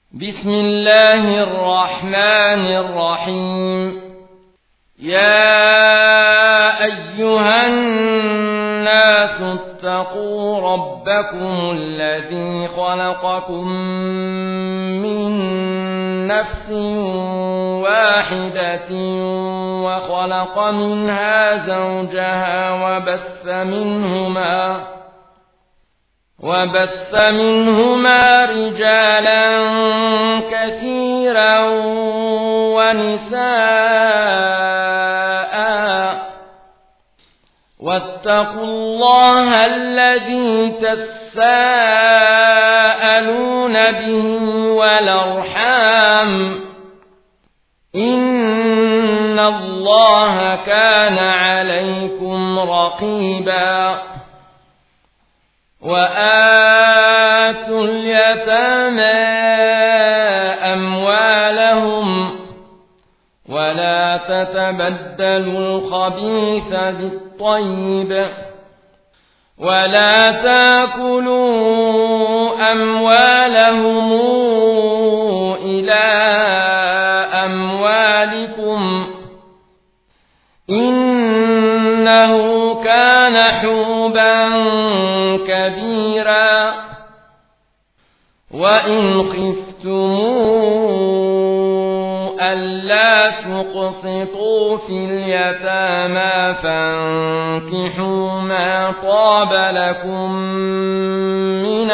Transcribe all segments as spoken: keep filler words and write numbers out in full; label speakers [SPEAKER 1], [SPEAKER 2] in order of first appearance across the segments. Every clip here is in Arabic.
[SPEAKER 1] بسم الله الرحمن الرحيم. يا أيها الناس اتقوا ربكم الذي خلقكم من نفس واحدة وخلق منها زوجها وبث منهما وبث منهما رجالا كثيرا ونساء واتقوا الله الذي تساءلون به والأرحام إن الله كان عليكم رقيبا. وآتوا اليتامى أموالهم ولا تتبدلوا الخبيث بالطيب ولا تأكلوا أموالهم إلى أموالكم إنه كان حوبا كبيرا. وإن خفتموا ألا تقسطوا في اليتامى فانكحوا ما طاب لكم من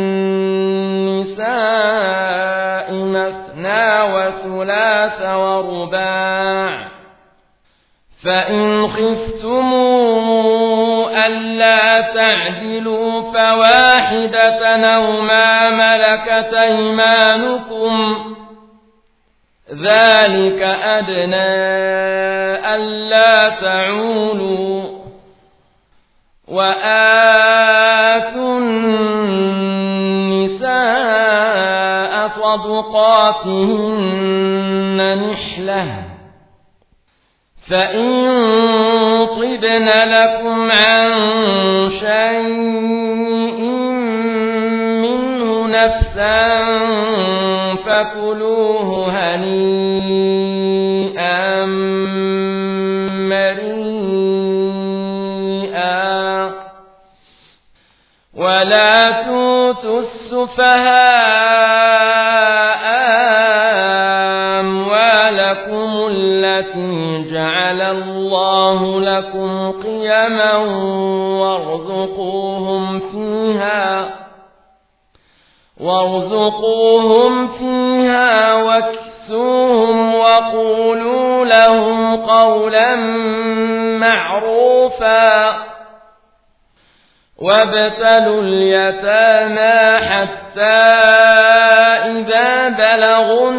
[SPEAKER 1] النساء مثنى وثلاث ورباع فإن خفتموا ألا تعدلوا فواحدة أو ما ملكت أيمانكم ذلك أدنى ألا تعولوا. وآتوا النساء صدقاتهن نحلة فإن طبن لكم عن شيء منه نفسا فكلوه هنيئا مريئا. ولا توتوا السفهاء أموالكم التي جعل الله لكم قيما وارزقوهم فيها وارزقوهم فيها واكسوهم وقولوا لهم قولا معروفا. وابتلوا اليتامى حتى إذا بلغوا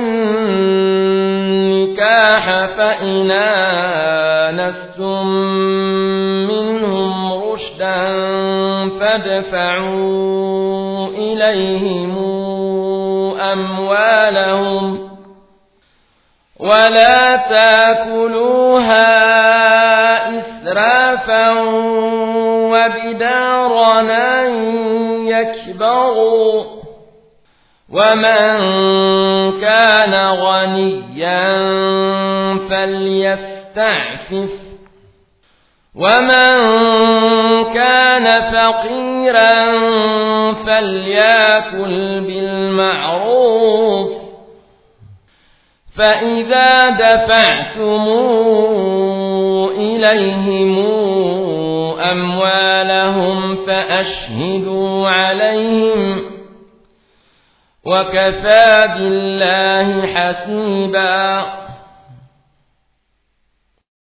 [SPEAKER 1] النكاح فإن آنستم منهم رشدا فادفعوا إليهم أموالهم ولا تأكلوها إسرافا وبدارا أن يكبروا. ومن كان غنيا فليستعفف ومن كان فقيرا فليأكل بالمعروف. فإذا دفعتم إليهم أموالهم فأشهدوا عليهم وكفى بالله حسيبا.